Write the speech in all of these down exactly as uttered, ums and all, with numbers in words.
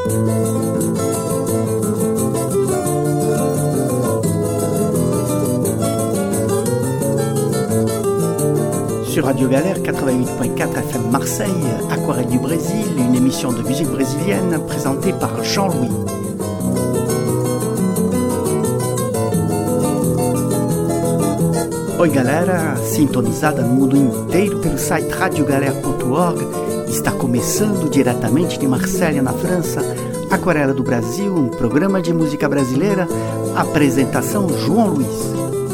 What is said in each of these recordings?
Sur Radio Galère quatre-vingt-huit point quatre F M Marseille, Aquarelle du Brésil, une émission de musique brésilienne présentée par Jean-Louis. Oi galera, sintonizada no mundo inteiro pelo site radio galera ponto org, está começando diretamente de Marselha, na França, Aquarela do Brasil, um programa de música brasileira, apresentação João Luiz.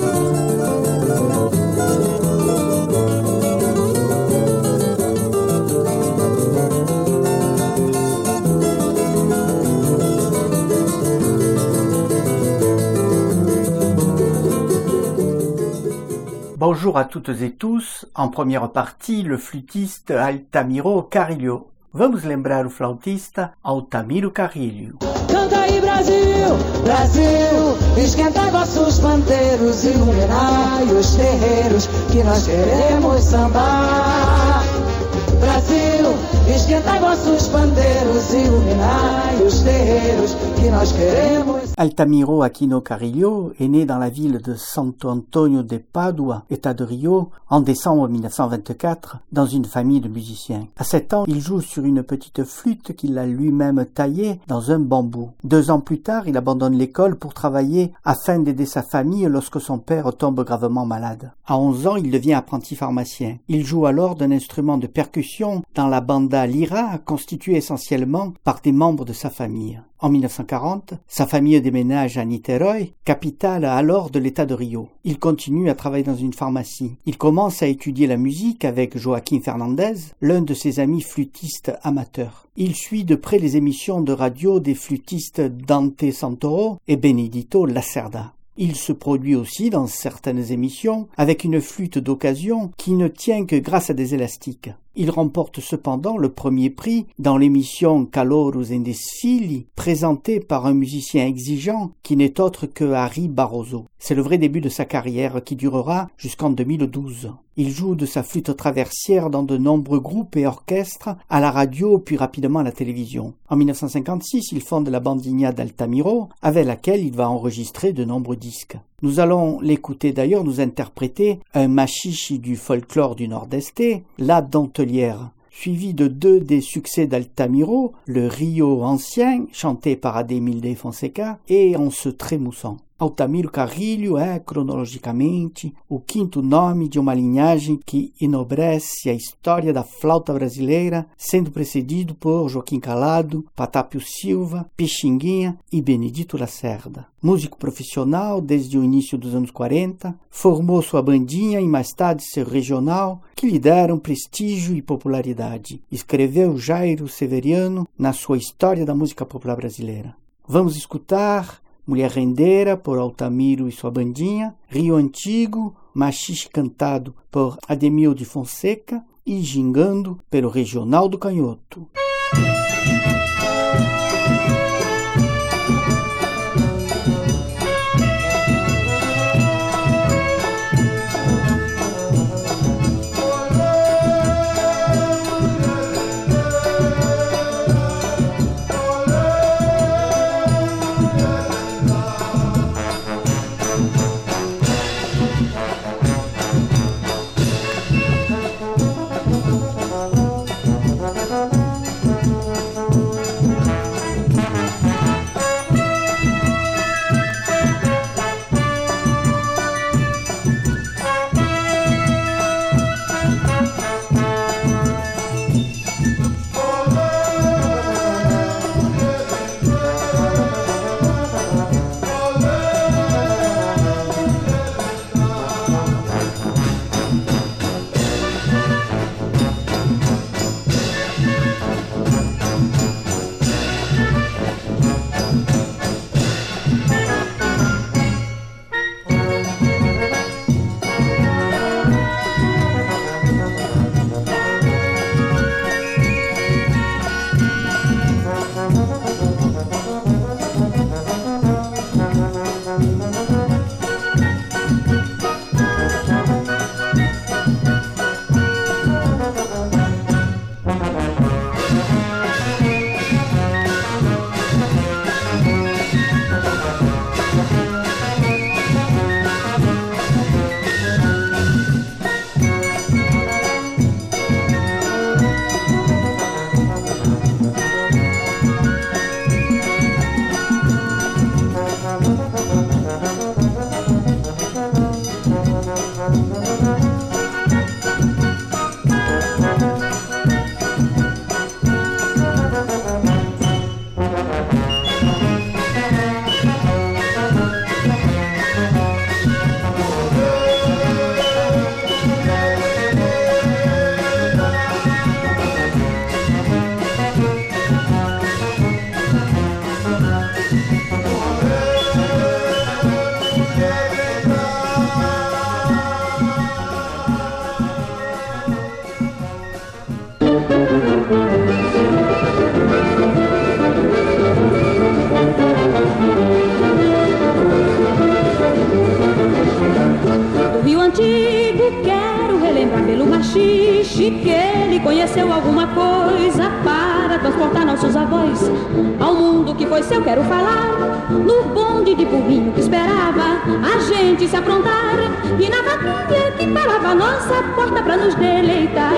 Bonjour à toutes et tous. En première partie, le flûtiste Altamiro Carrilho. Vamos lembrar o flautista Altamiro Carrilho. Canta aí Brasil, Brasil, esquenta vossos pandeiros, iluminai os terreiros que nós queremos sambar. Brasil, esquenta vossos pandeiros, iluminai os terreiros que nós queremos. Altamiro Aquino Carrilho est né dans la ville de Santo Antonio de Padua, État de Rio, en décembre mille neuf cent vingt-quatre, dans une famille de musiciens. À sept ans, il joue sur une petite flûte qu'il a lui-même taillée dans un bambou. Deux ans plus tard, il abandonne l'école pour travailler afin d'aider sa famille lorsque son père tombe gravement malade. À onze ans, il devient apprenti pharmacien. Il joue alors d'un instrument de percussion dans la banda Lira, constituée essentiellement par des membres de sa famille. En mille neuf cent quarante, sa famille déménage à Niterói, capitale alors de l'État de Rio. Il continue à travailler dans une pharmacie. Il commence à étudier la musique avec Joaquim Fernandez, l'un de ses amis flûtistes amateurs. Il suit de près les émissions de radio des flûtistes Dante Santoro et Benedito Lacerda. Il se produit aussi dans certaines émissions avec une flûte d'occasion qui ne tient que grâce à des élastiques. Il remporte cependant le premier prix dans l'émission Caloros in Desfile, présentée par un musicien exigeant qui n'est autre que Harry Barroso. C'est le vrai début de sa carrière qui durera jusqu'en deux mille douze. Il joue de sa flûte traversière dans de nombreux groupes et orchestres, à la radio puis rapidement à la télévision. En mille neuf cent cinquante-six, il fonde la Bandinha d'Altamiro, avec laquelle il va enregistrer de nombreux disques. Nous allons l'écouter d'ailleurs nous interpréter un machichi du folklore du Nord-Est, la dentelière, suivi de deux des succès d'Altamiro, le Rio ancien, chanté par Ademir de Fonseca, et En se trémoussant. Altamiro Carrilho é, cronologicamente, o quinto nome de uma linhagem que enobrece a história da flauta brasileira, sendo precedido por Joaquim Calado, Patápio Silva, Pixinguinha e Benedito Lacerda. Músico profissional desde o início dos anos quarenta, formou sua bandinha e mais tarde seu regional, que lhe deram prestígio e popularidade. Escreveu Jairo Severiano na sua História da Música Popular Brasileira. Vamos escutar Mulher Rendeira, por Altamiro e sua bandinha, Rio Antigo, Machixe cantado por Ademir de Fonseca e Gingando pelo Regional do Canhoto. nossos avós. Ao mundo que foi seu quero falar, no bonde de burrinho que esperava a gente se aprontar, e na vaquinha que parava a nossa porta pra nos deleitar.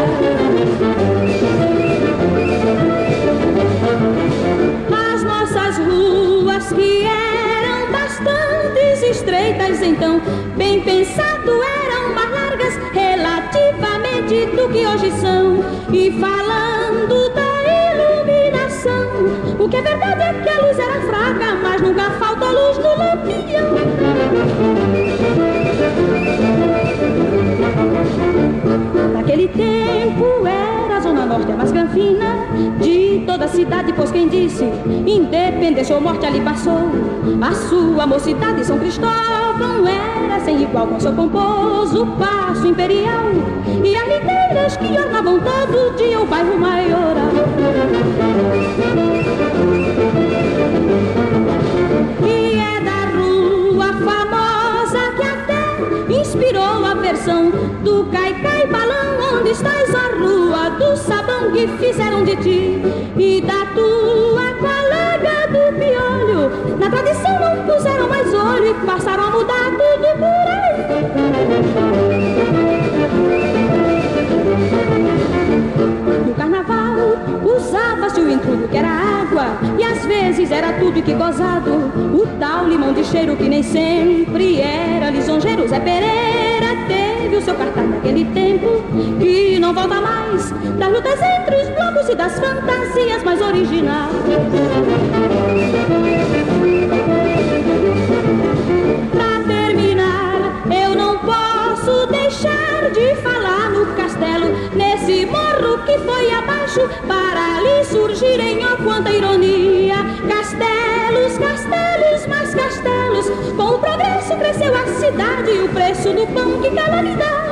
As nossas ruas que eram bastante estreitas então, bem pensado, eram mais largas relativamente do que hoje são. E falando da iluminação, o que é verdade é que a luz era fraca, mas nunca faltou luz no lampião. Naquele tempo era a Zona Norte a mais granfina de toda a cidade, pois quem disse independência ou morte ali passou. A sua mocidade, São Cristóvão, era sem igual, com seu pomposo passo imperial e as liteiras que ornavam todo dia o bairro maioral. E é da rua famosa que até inspirou a versão do Caicai Balão, onde estás a rua do sabão que fizeram de ti, e da tua colega do piolho. Na tradição não puseram mais olho e passaram a mudar tudo por aí. No carnaval usava-se o intrudo que era água, e às vezes era tudo e que gozado. O tal limão de cheiro que nem sempre era lisonjeiro. Zé Pereira teve o seu cartaz naquele tempo que não volta mais, das lutas entre os blocos e das fantasias mais originais. Pra terminar, eu não posso deixar de falar no castelo, nesse morro que foi abaixo, para ali surgirem, ó quanta ironia, castelos, castelos, mais castelos. Com o progresso cresceu a cidade e o preço do pão, que calamidade.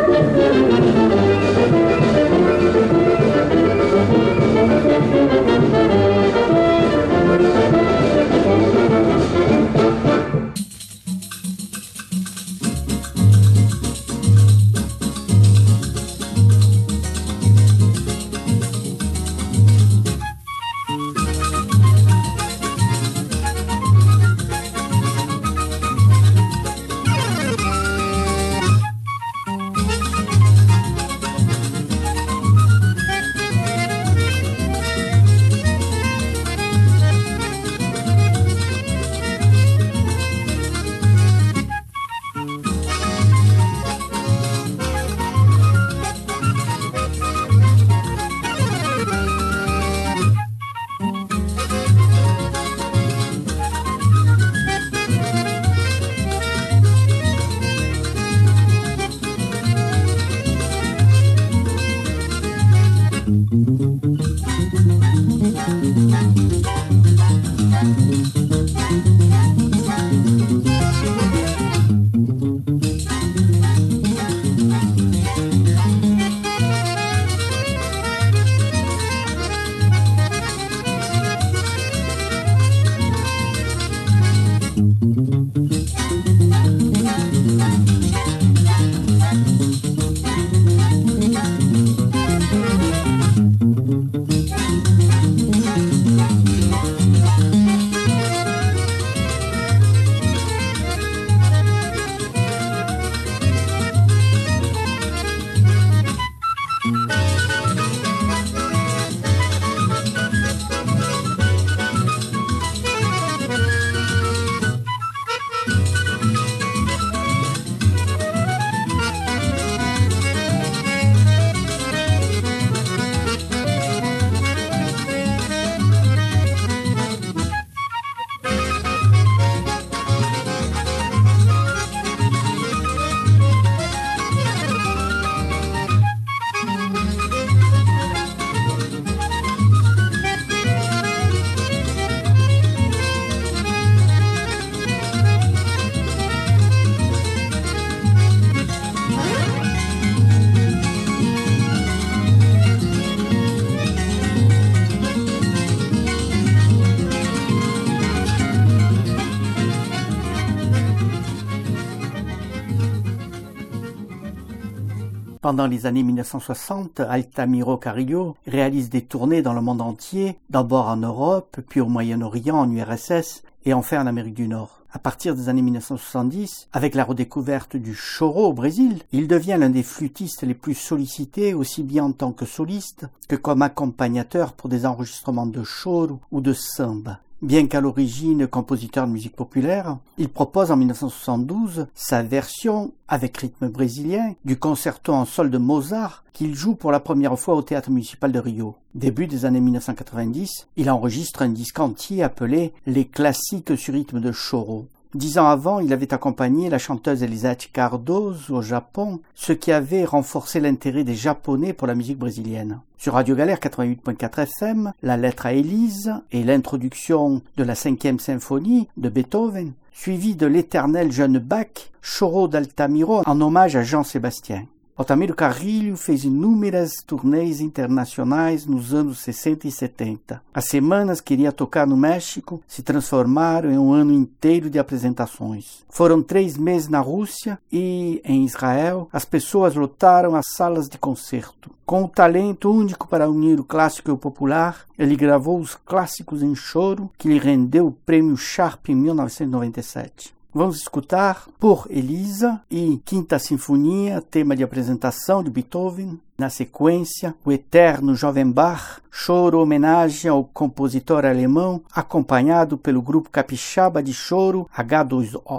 Pendant les années mille neuf cent soixante, Altamiro Carrillo réalise des tournées dans le monde entier, d'abord en Europe, puis au Moyen-Orient, en U R S S et enfin en Amérique du Nord. À partir des années mille neuf cent soixante-dix, avec la redécouverte du choro au Brésil, il devient l'un des flûtistes les plus sollicités, aussi bien en tant que soliste que comme accompagnateur pour des enregistrements de choro ou de samba. Bien qu'à l'origine compositeur de musique populaire, il propose en mille neuf cent soixante-douze sa version, avec rythme brésilien, du concerto en sol de Mozart qu'il joue pour la première fois au Théâtre municipal de Rio. Début des années mille neuf cent quatre-vingt-dix, il enregistre un disque entier appelé « Les classiques sur rythme de choro ». Dix ans avant, il avait accompagné la chanteuse Elisabeth Cardoso au Japon, ce qui avait renforcé l'intérêt des Japonais pour la musique brésilienne. Sur Radio Galère quatre-vingt-huit point quatre F M, la lettre à Élise et l'introduction de la cinquième symphonie de Beethoven, suivie de l'éternel jeune Bach, Choro d'Altamiro en hommage à Jean-Sébastien. Altamiro Carrillo fez inúmeras turnês internacionais nos anos sessenta e setenta. As semanas que iria tocar no México se transformaram em um ano inteiro de apresentações. Foram três meses na Rússia e, em Israel, as pessoas lotaram as salas de concerto. Com um talento único para unir o clássico e o popular, ele gravou os clássicos em choro, que lhe rendeu o prêmio Sharp em mil novecentos e noventa e sete. Vamos escutar Por Elisa e Quinta Sinfonia, tema de apresentação de Beethoven. Na sequência, o eterno jovem Bach, choro homenagem ao compositor alemão, acompanhado pelo grupo capixaba de choro H dois O.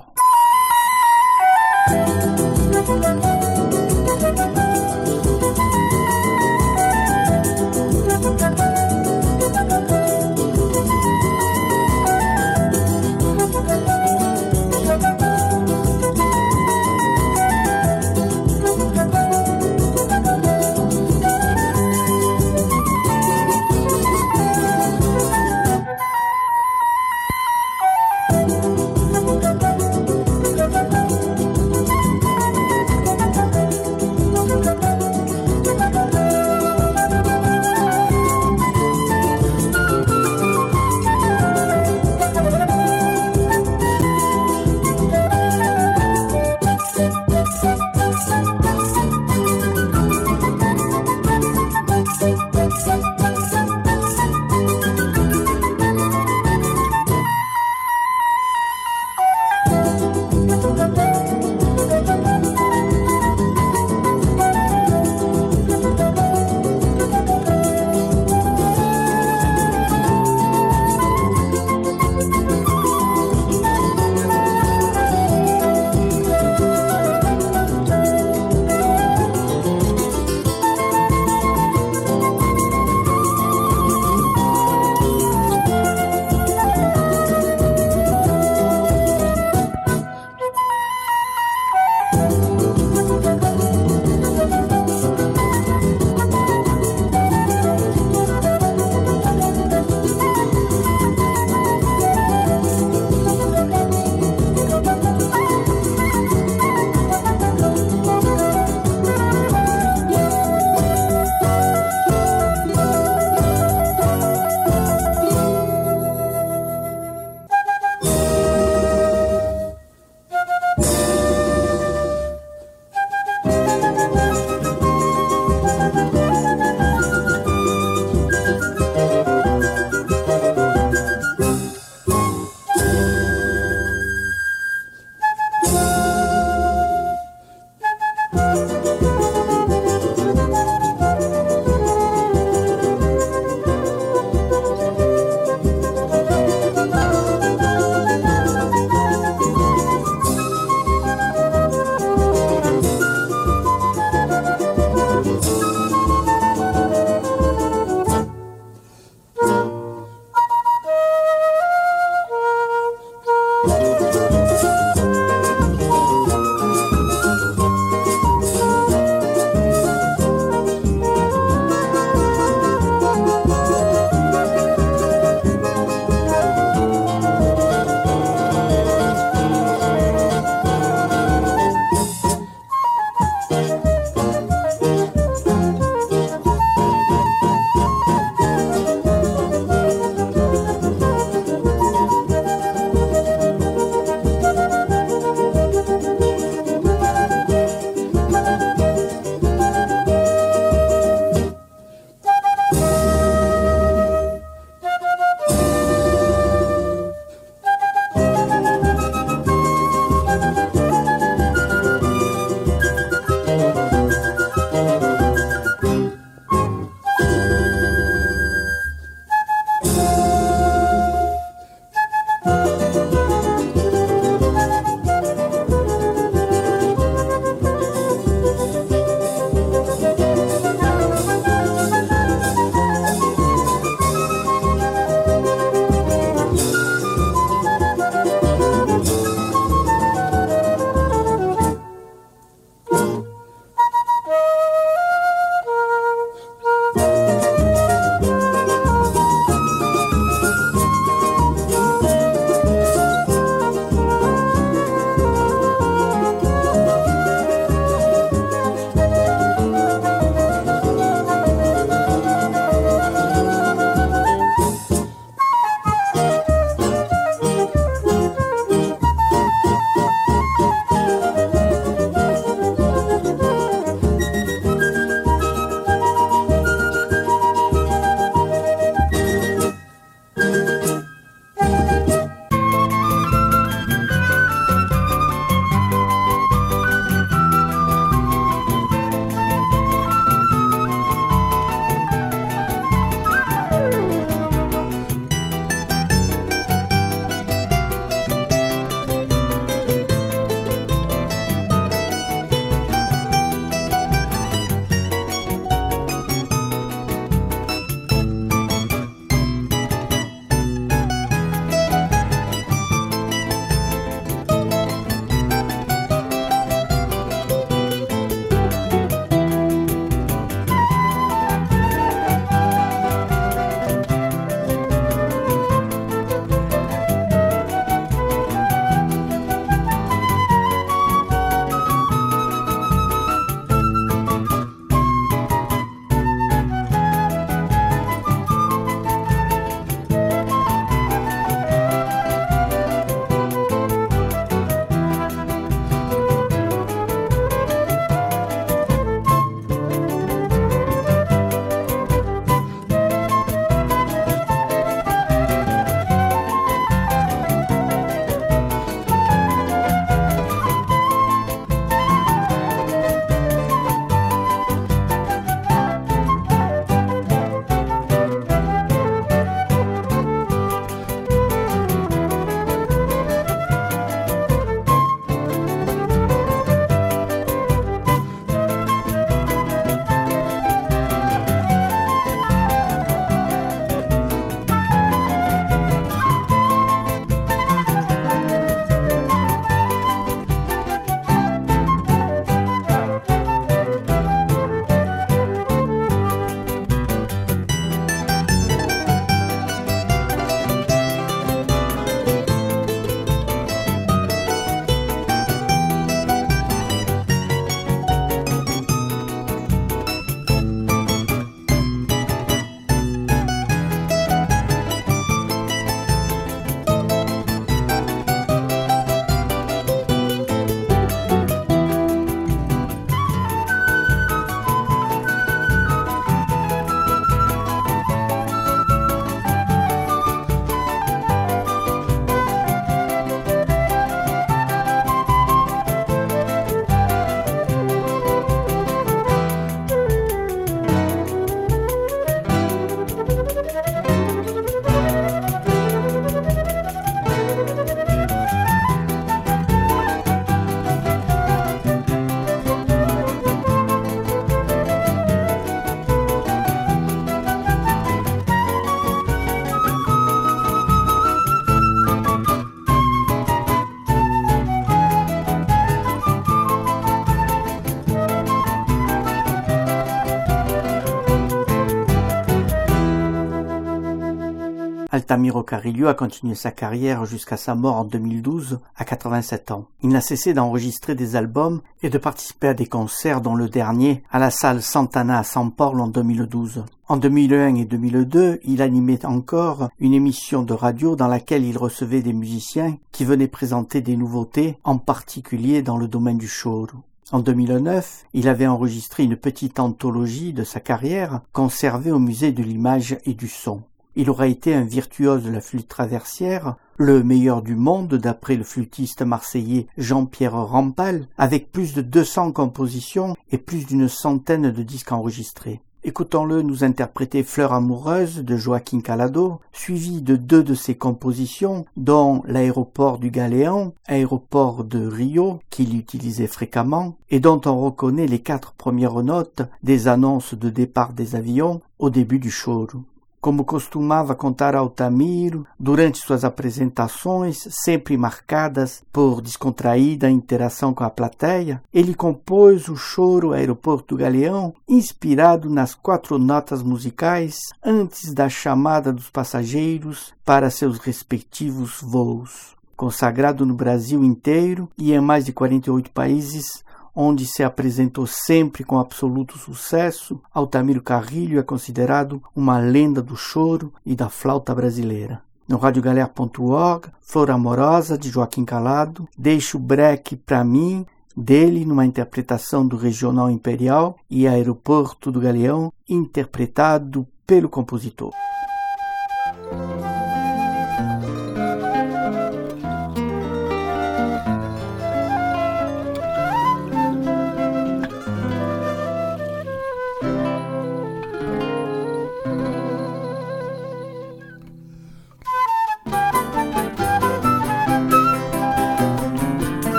Altamiro Carrillo a continué sa carrière jusqu'à sa mort en deux mille douze, à quatre-vingt-sept ans. Il n'a cessé d'enregistrer des albums et de participer à des concerts, dont le dernier à la salle Santana à San Paulo en deux mille douze. En deux mille un et deux mille deux, il animait encore une émission de radio dans laquelle il recevait des musiciens qui venaient présenter des nouveautés, en particulier dans le domaine du choro. En deux mille neuf, il avait enregistré une petite anthologie de sa carrière conservée au musée de l'image et du son. Il aura été un virtuose de la flûte traversière, le meilleur du monde d'après le flûtiste marseillais Jean-Pierre Rampal, avec plus de deux cents compositions et plus d'une centaine de disques enregistrés. Écoutons-le nous interpréter Fleur amoureuse de Joaquín Calado, suivi de deux de ses compositions, dont l'aéroport du Galéon, aéroport de Rio, qu'il utilisait fréquemment, et dont on reconnaît les quatre premières notes des annonces de départ des avions au début du choro. Como costumava contar Altamiro, durante suas apresentações, sempre marcadas por descontraída interação com a plateia, ele compôs o choro Aeroporto do Galeão, inspirado nas quatro notas musicais antes da chamada dos passageiros para seus respectivos voos. Consagrado no Brasil inteiro e em mais de quarenta e oito países, onde se apresentou sempre com absoluto sucesso, Altamiro Carrillo é considerado uma lenda do choro e da flauta brasileira. No radiogalera ponto org, Flor Amorosa, de Joaquín Calado, Deixa o Breque Pra Mim, dele numa interpretação do Regional Imperial, e Aeroporto do Galeão, interpretado pelo compositor.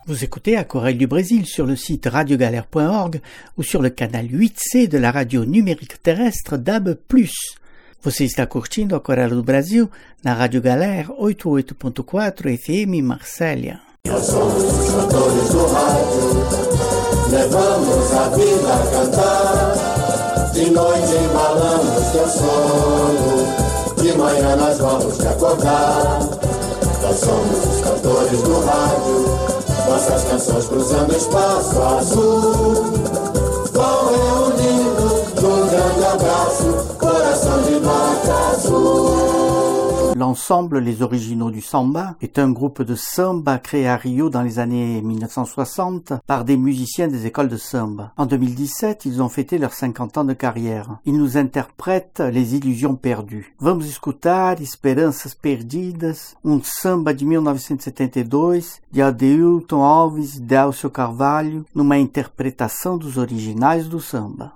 Vous écoutez Aquarelle du Brésil sur le site radio galère point org ou sur le canal huit C de la radio numérique terrestre D A B plus. Você está curtindo Aquarela do Brasil na Rádio Galera oitenta e oito ponto quatro F M Marsella. Nós somos os cantores do rádio, levamos a vida a cantar. De noite embalamos teu sono, de manhã nós vamos te acordar. Nós somos os cantores do rádio, nossas canções cruzando espaço azul, vão reunindo num grande abraço, coração de nota azul. L'ensemble Les Originaux du Samba est un groupe de samba créé à Rio dans les années mille neuf cent soixante par des musiciens des écoles de samba. En deux mille dix-sept, ils ont fêté leurs cinquante ans de carrière. Ils nous interprètent Les Illusions Perdues. Vamos escutar Esperanças Perdidas, um samba de mil novecentos e setenta e dois de Adeilton Alves e Délcio Carvalho, numa interpretação dos originais do samba.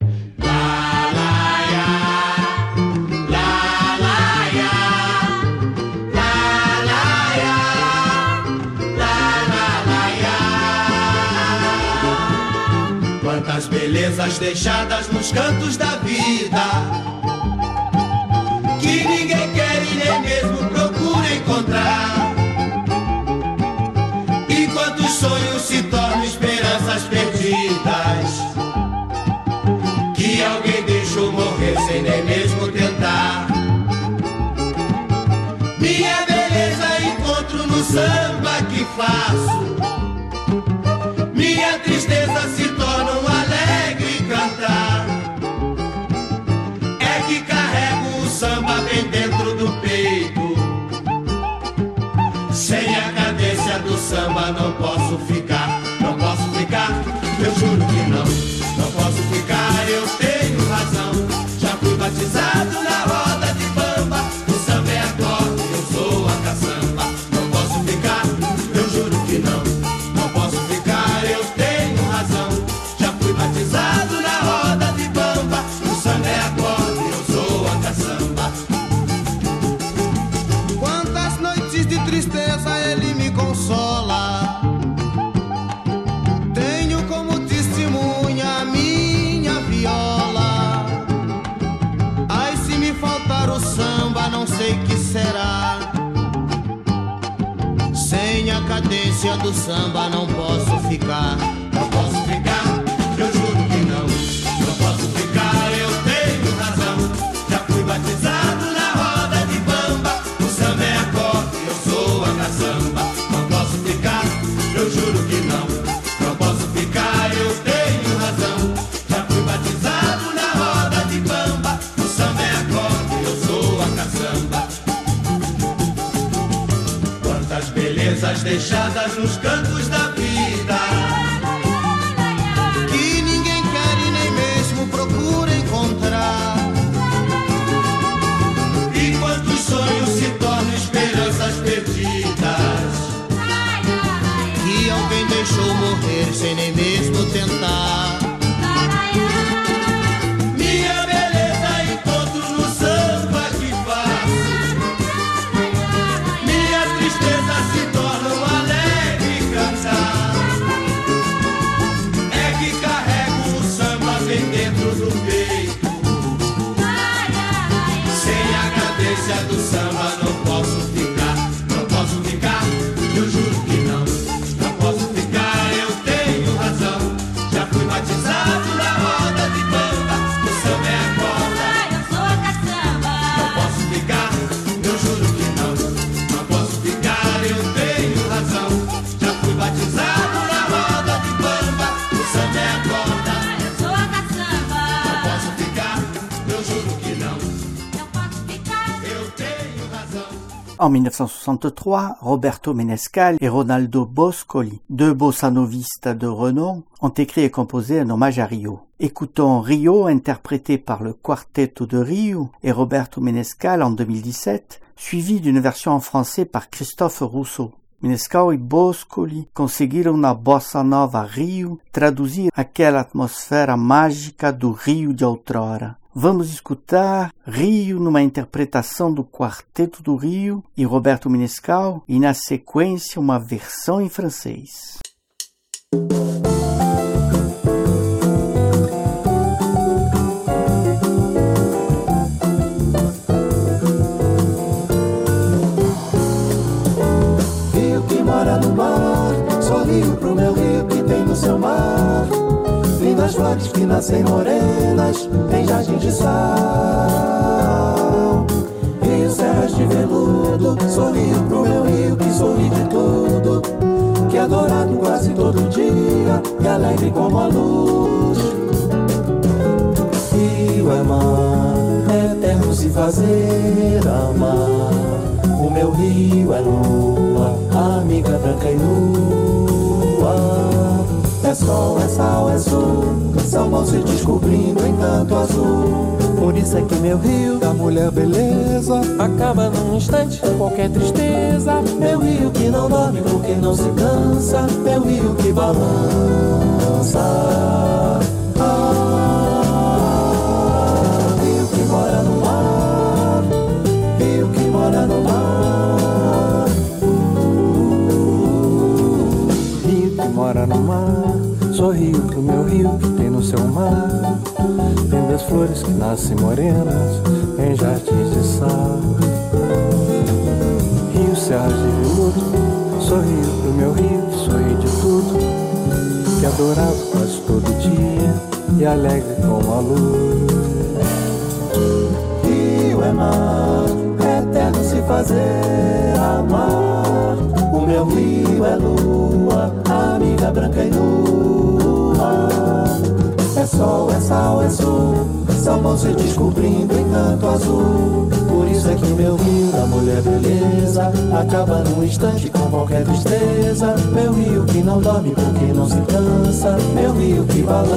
Quantas belezas deixadas nos cantos da vida, que ninguém quer e nem mesmo procura encontrar. E quantos sonhos se tornam esperanças perdidas, que alguém deixou morrer sem nem mesmo tentar. Minha beleza encontro no samba que faço, minha tristeza se torna um alegre cantar. É que carrego o samba bem dentro do peito, sem a cadência do samba não posso ficar. Não posso ficar, eu juro que não. Não posso ficar, eu tenho razão. Já fui batizado na roda de bamba, o samba é acorde, eu sou a caçamba. Não posso ficar, eu juro que não. Não posso ficar, eu tenho razão. Já fui batizado na roda de bamba, o samba é acorde, eu sou a caçamba. Quantas noites de tristeza ele me consola, tenho como testemunha a minha viola. Ai, se me faltar o samba, não sei que será. Sem a cadência do samba não posso ficar. Não posso ficar, eu juro que não. Não posso ficar, eu tenho razão. Já fui batizado na roda de bamba, o samba é acorde, eu sou a caçamba. Não posso ficar, eu juro que não. Não posso ficar, eu tenho razão. Já fui batizado na roda de bamba, o samba é acorde, eu sou a caçamba. Quantas belezas deixadas nos cantos da vida, que ninguém quer e nem mesmo procura encontrar. E quantos sonhos se tornam esperanças perdidas, que alguém deixou morrer sem nem mesmo tentar. Minha beleza encontro no samba que faço, minha tristeza se torna um alegre cantar. É que carrego o samba bem dentro do peito, sem a cadência do samba não posso ficar. Não posso ficar, eu juro que não. Não posso ficar, eu tenho razão. Já fui batizado na roda de bamba, o samba é a corda, eu sou a caçamba. Não posso ficar, eu juro que não. Não posso ficar, eu tenho razão. Já fui batizado na roda de bamba, o samba é a corda, eu sou a caçamba. Não posso ficar, eu juro que não. Não posso ficar, eu tenho razão. En mille neuf cent soixante-trois, Roberto Menescal et Ronaldo Boscoli, deux bossanovistes de renom, ont écrit et composé un hommage à Rio. Écoutons Rio interprété par le Quartetto de Rio et Roberto Menescal en deux mille dix-sept, suivi d'une version en français par Christophe Rousseau. Menescal e Boscoli conseguiram na Bossa Nova Rio traduzir aquela atmosfera mágica do Rio de outrora. Vamos escutar Rio numa interpretação do Quarteto do Rio e Roberto Menescal e na sequência uma versão em francês. flores que nascem morenas em jardins de sal. Rios, serras de veludo, sorrio pro meu rio que sorri de tudo, que é adorado quase todo dia e alegre como a luz. Rio é mar, é eterno se fazer amar. O meu rio é lua, amiga branca e nua. É sol, é sal, é sul, são mãos se descobrindo em canto azul. Por isso é que meu rio da mulher beleza acaba num instante qualquer tristeza. Meu rio que não dorme porque não se cansa, meu rio que balança. Ah, rio que mora no mar, rio que mora no mar. Uh, rio que mora no mar, sorrio pro meu rio que tem no seu mar. Lindas flores que nascem morenas em jardins de sal. Rio, serras de veludo, sorrio pro meu rio que sorri de tudo, que é adorado quase todo dia e alegre como a luz. Rio é mar, é eterno se fazer amar. O meu rio é lua, amiga branca e nua. É sol, é sal, é sul, são mãos se descobrindo em canto azul. Por isso é que meu rio da mulher beleza acaba num instante com qualquer tristeza. Meu rio que não dorme porque não se cansa, meu rio que balança.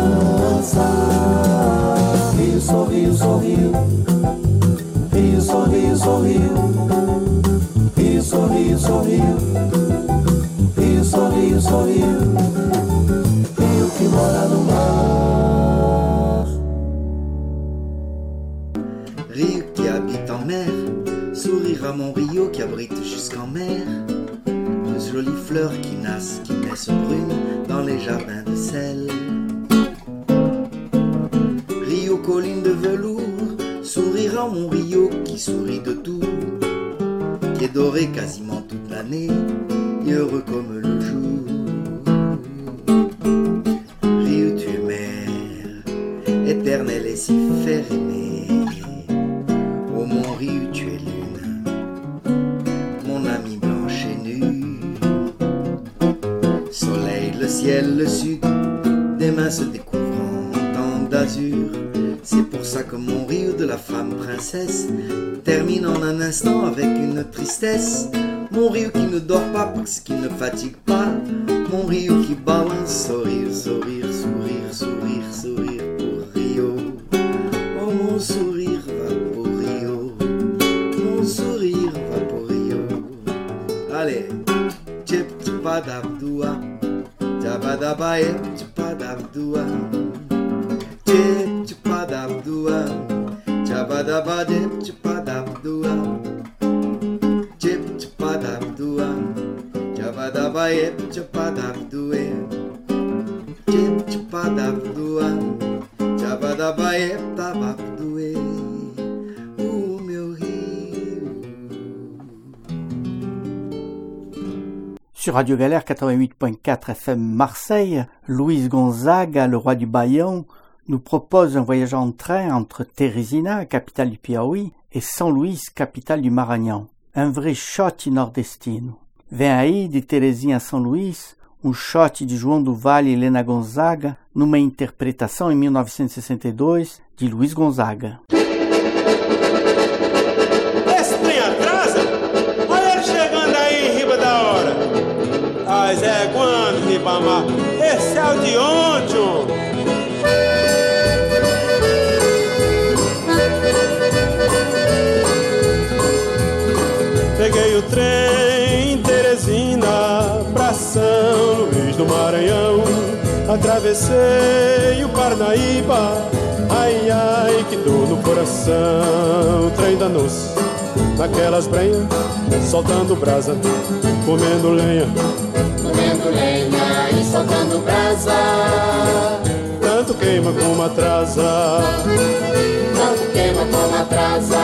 Rio, sorriu, sorriu, rio, sorriu, sorriu, rio, sorriu, sorriu, rio, sorriu, sorriu, rio que mora no mar. Rio qui habite en mer, sourira mon Rio qui abrite jusqu'en mer de jolies fleurs qui naissent, qui naissent brunes dans les jardins de sel. Rio colline de velours, sourira mon Rio qui sourit de tout, qui est doré quasiment toute l'année et heureux comme le jour. Rio, tu es mère, éternelle et si faire aimer. Oh mon Rio, tu es lune, mon amie blanche et nue. Soleil, le ciel, le sud, des mains se découvrant en temps d'azur. C'est pour ça que mon Rio de la femme princesse termine en un instant avec une tristesse. Mon Rio qui ne dort pas parce qu'il ne fatigue pas. Mon Rio qui balance, sourire, sourire, sourire, sourire, sourire pour Rio. Oh mon sourire va pour Rio, mon sourire va pour Rio. Allez, tchip tchipadabdoua, tchabadabae tchipadabdoua, tchip tchipadabdoua, tchabadabade tchipadabdoua, tchip tchipadabdoua, tchabadabae tchipadabdoué, tchip tchipadabdoua, tchabadabae tababdoué. O meu Rio. Sur Radio Galère quatre-vingt-huit point quatre F M Marseille, Luis Gonzaga, le roi du Bayon, nous propose un voyage en train entre Teresina, capitale du Piauí, et São Luís, capitale du Maranhão. Un vrai shot nordestino. Vem aí, de Teresina a São Luís, um shot de João do Vale e Helena Gonzaga, numa interpretação em mil novecentos e sessenta e dois de Luis Gonzaga. Esse trem atrasa? Olha ele chegando aí em riba da hora. Mas é quando, Ribamar? Esse é o de ontem, homem. Peguei o trem em Teresina pra São Luís do Maranhão. Atravessei o Parnaíba, ai ai que dor no coração. O trem danou-se naquelas brenhas, soltando brasa, comendo lenha, comendo lenha e soltando brasa. Tanto queima como atrasa, tanto queima como atrasa.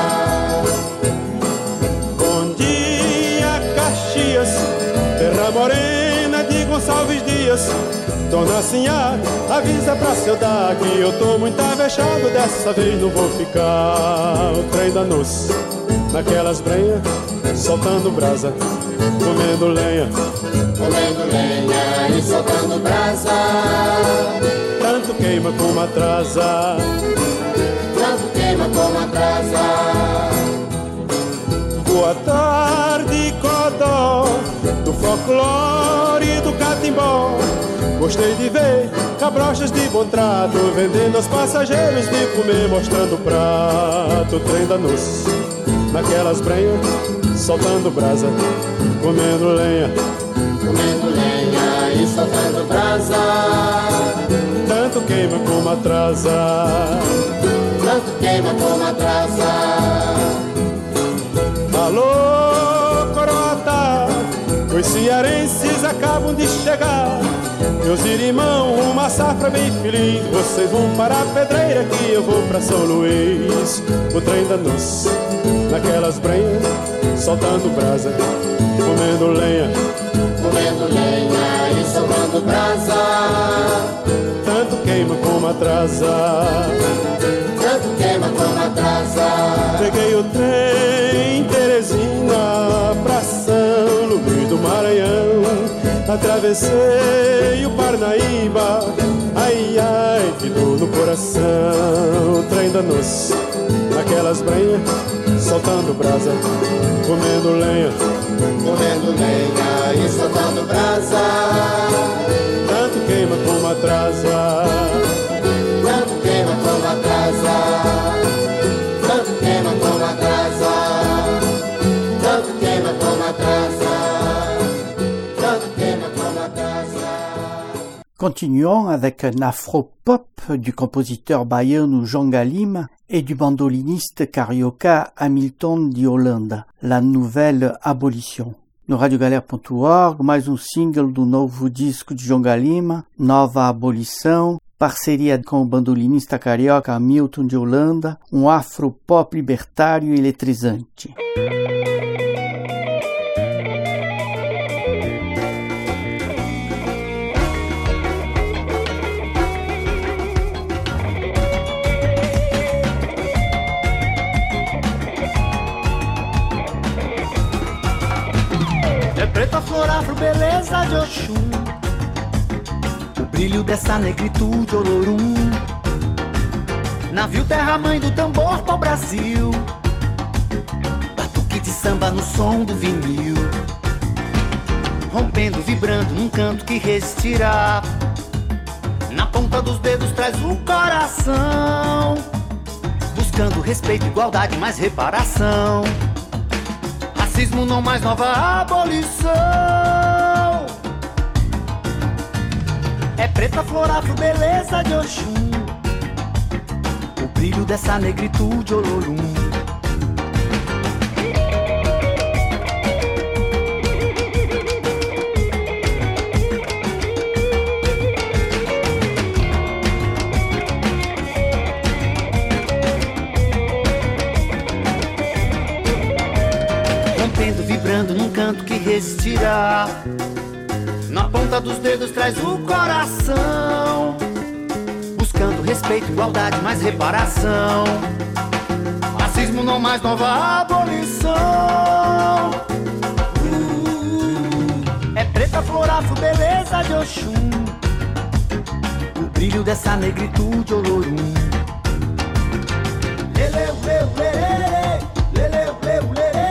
Bom dia, Caxias, terra morena de Gonçalves Dias. Dona Sinhá, avisa pra seu dar que eu tô muito avexado, dessa vez não vou ficar. O trem da noce, naquelas brenhas, soltando brasa, comendo lenha, comendo lenha e soltando brasa. Tanto queima como atrasa, tanto queima como atrasa. Boa tarde, Codó, do folclore e do catimbó. Gostei de ver cabrochas de bom trato, vendendo aos passageiros de comer, mostrando o prato. O trem da noce, naquelas brenhas, soltando brasa, comendo lenha, comendo lenha e soltando brasa. Tanto queima como atrasa, tanto queima como atrasa. Alô, Coroatá, os cearenses acabam de chegar. Meus irmãos, uma safra bem feliz. Vocês vão para a pedreira que eu vou pra São Luís. O trem da noce, naquelas brenhas, soltando brasa, comendo lenha, comendo lenha e soltando brasa. Tanto queima como atrasa, tanto queima como atrasa. Peguei o trem Teresina pra São Luís do Maranhão. Atravessei o Parnaíba, ai, ai, que dor no coração. O trem da noce, naquelas brenhas, soltando brasa, comendo lenha, comendo lenha e soltando brasa. Tanto queima como atrasa, tanto queima como atrasa. Tanto queima como atrasa, tanto queima como atrasa. Continuons avec un afro-pop du compositeur baiano João Galim et du bandoliniste carioca Hamilton de Holanda, La Nouvelle Abolition. No radio galera ponto org, mais um single do novo disco de João Galim, Nova Abolição, parceria com o bandolinista carioca Hamilton de Holanda, um afro-pop libertário e eletrizante. Flor afro, beleza de Oxum, o brilho dessa negritude Olorum. Navio terra mãe do tambor pau Brasil, batuque de samba no som do vinil, rompendo, vibrando num canto que resistirá. Na ponta dos dedos traz o coração, buscando respeito, igualdade, mais reparação. Racismo não mais, nova abolição. É preta, flor afro, beleza de Oxum, o brilho dessa negritude Olorum. Vibrando num canto que resistirá. Na ponta dos dedos traz o coração, buscando respeito, igualdade, mais reparação. Racismo não mais, nova abolição. uh, É preta, flor afro, beleza de Oxum, o brilho dessa negritude Olorum. Leleu, leu, lerê, leleu, leu, lerê.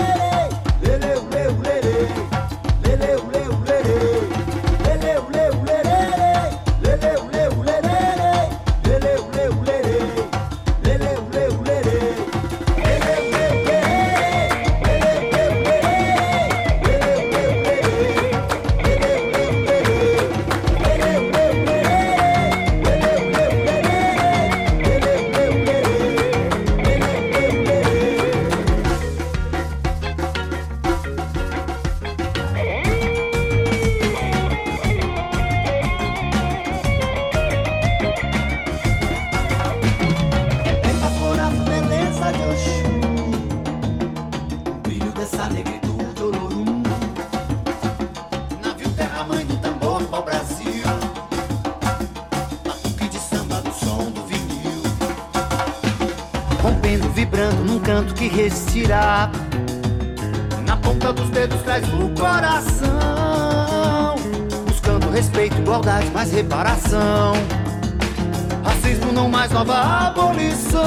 respirar. Na ponta dos dedos traz o coração, buscando respeito, igualdade, mais reparação. Racismo não mais nova abolição.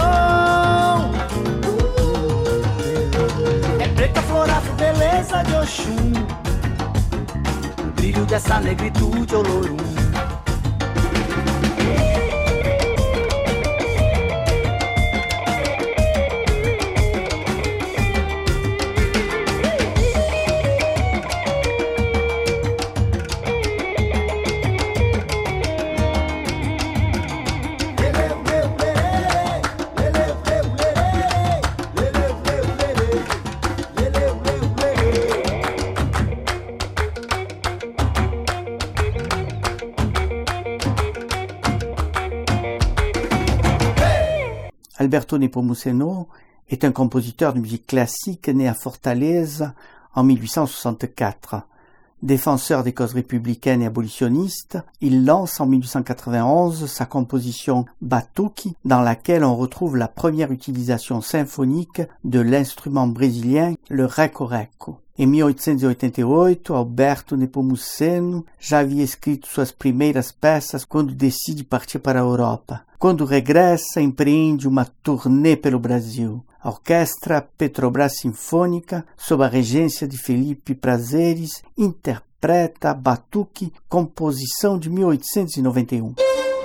É preta, flor, afro, beleza de Oxum, o brilho dessa negritude Olorum. Alberto Nepomuceno est un compositeur de musique classique né à Fortaleza en mille huit cent soixante-quatre. Défenseur des causes républicaines et abolitionnistes, il lance en mille huit cent quatre-vingt-onze sa composition Batuque, dans laquelle on retrouve la première utilisation symphonique de l'instrument brésilien, le reco-reco. Em mil oitocentos e oitenta e oito, Alberto Nepomuceno já havia escrito suas primeiras peças quando decide partir para a Europa. Quando regressa, empreende uma turnê pelo Brasil. A Orquestra Petrobras Sinfônica, sob a regência de Felipe Prazeres, interpreta Batuque, composição de mil oitocentos e noventa e um.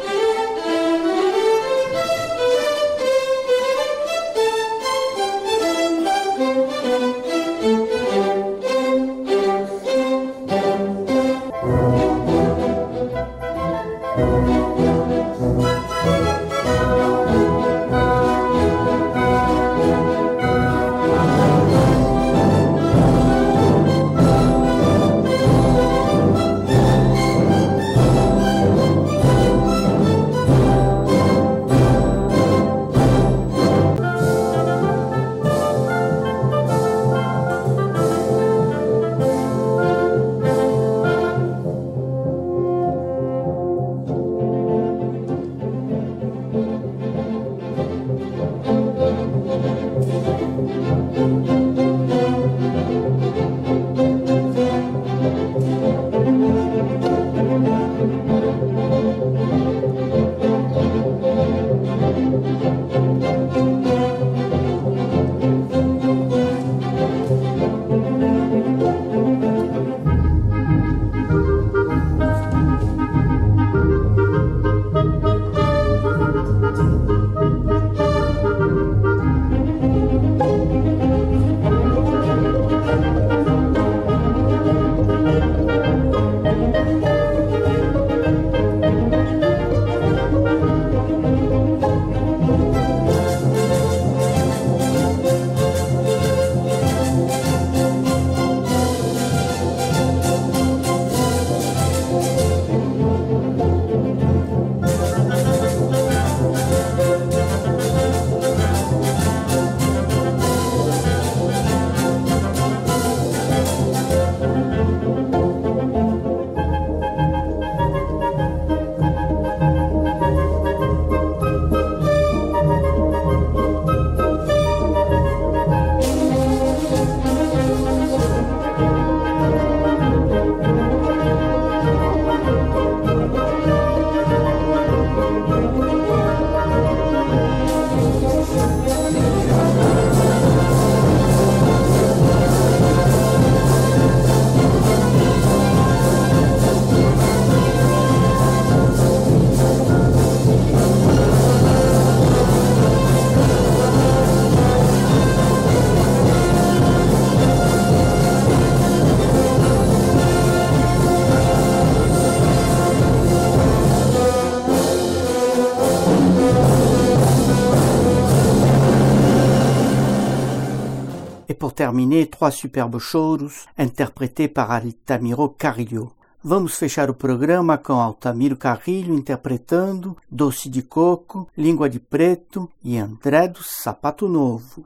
Pour terminer, trois superbes choros interpretés par Altamiro Carrillo. Vamos fechar o programa com Altamiro Carrillo interpretando Doce de Coco, Língua de Preto e André do Sapato Novo.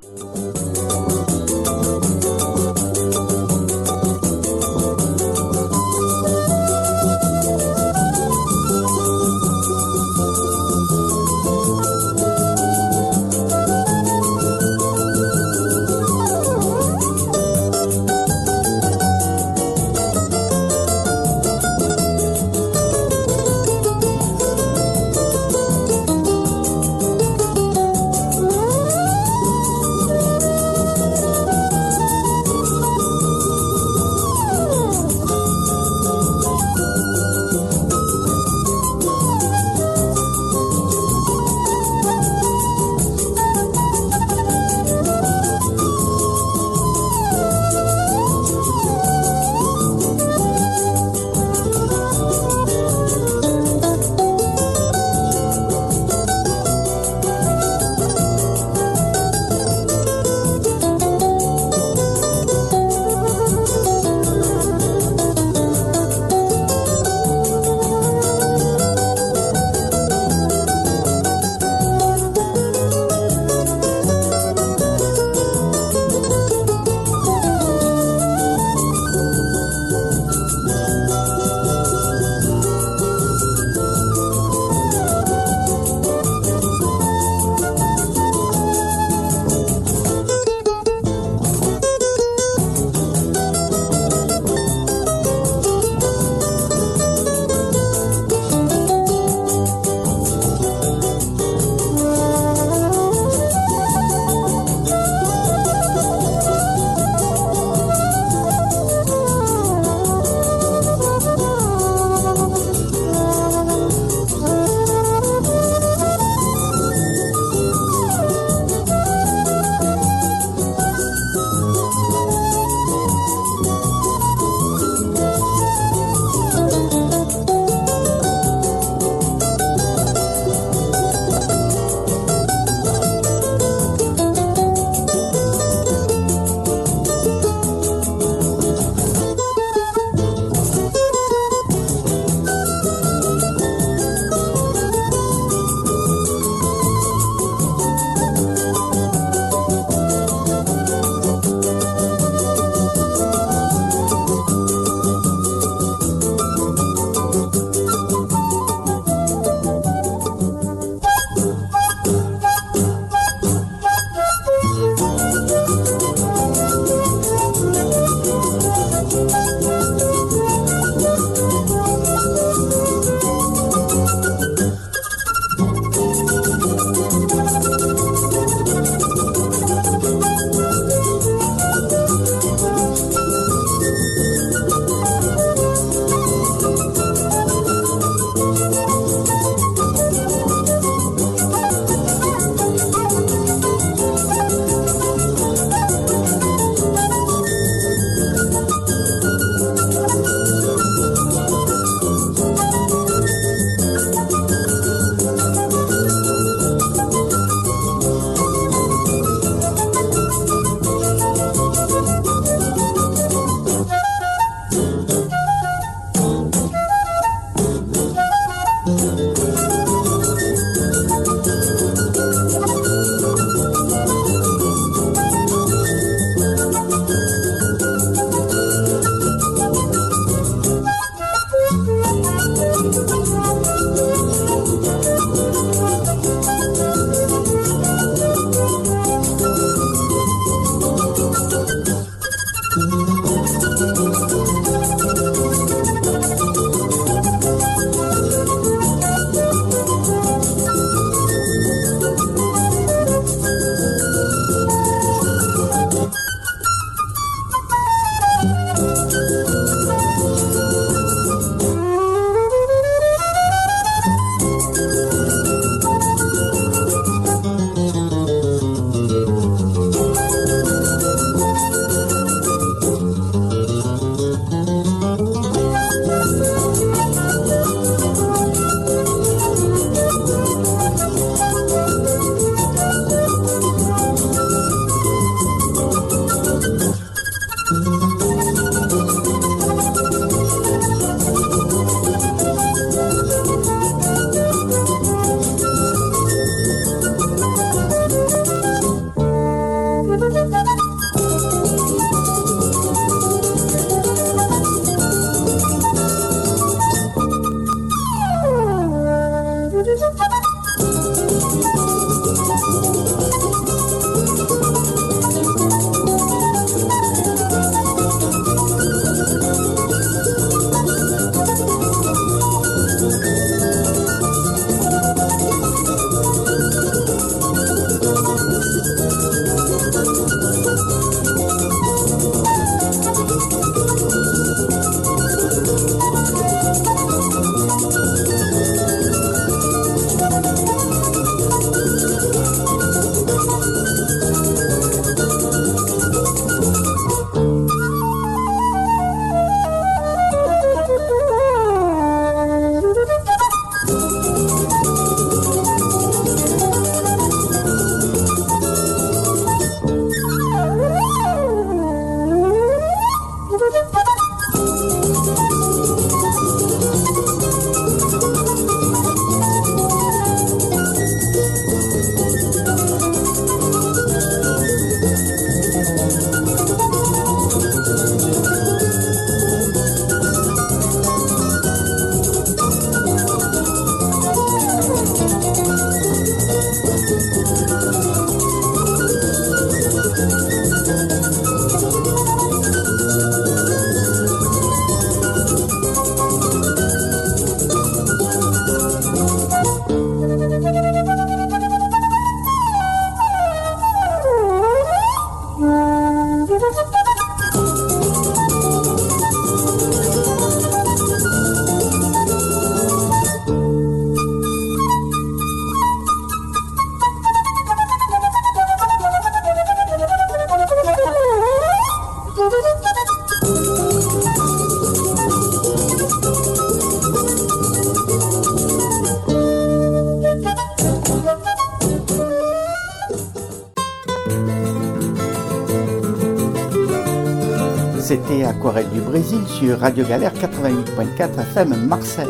C'était Aquarelle du Brésil sur Radio Galère quatre-vingt-huit point quatre F M Marseille.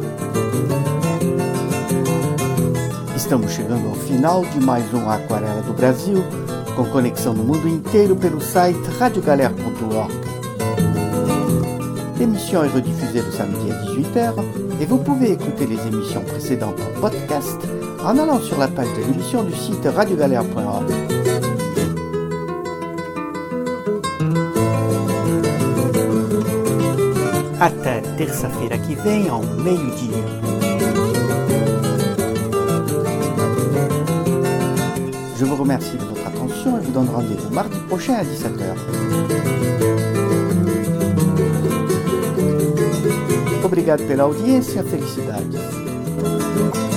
Estamos chegando ao final de mais um Aquarela do Brasil, com conexão no mundo inteiro pelo site radio galère ponto org. L'émission est rediffusée le samedi à dix-huit heures et vous pouvez écouter les émissions précédentes en podcast en allant sur la page de l'émission du site radio galère point org. Até terça-feira que vem, ao meio-dia. Je vous remercie de votre attention et vous donne rendez-vous mardi prochain à dix-sept heures. Obrigado pela audiência, felicidades.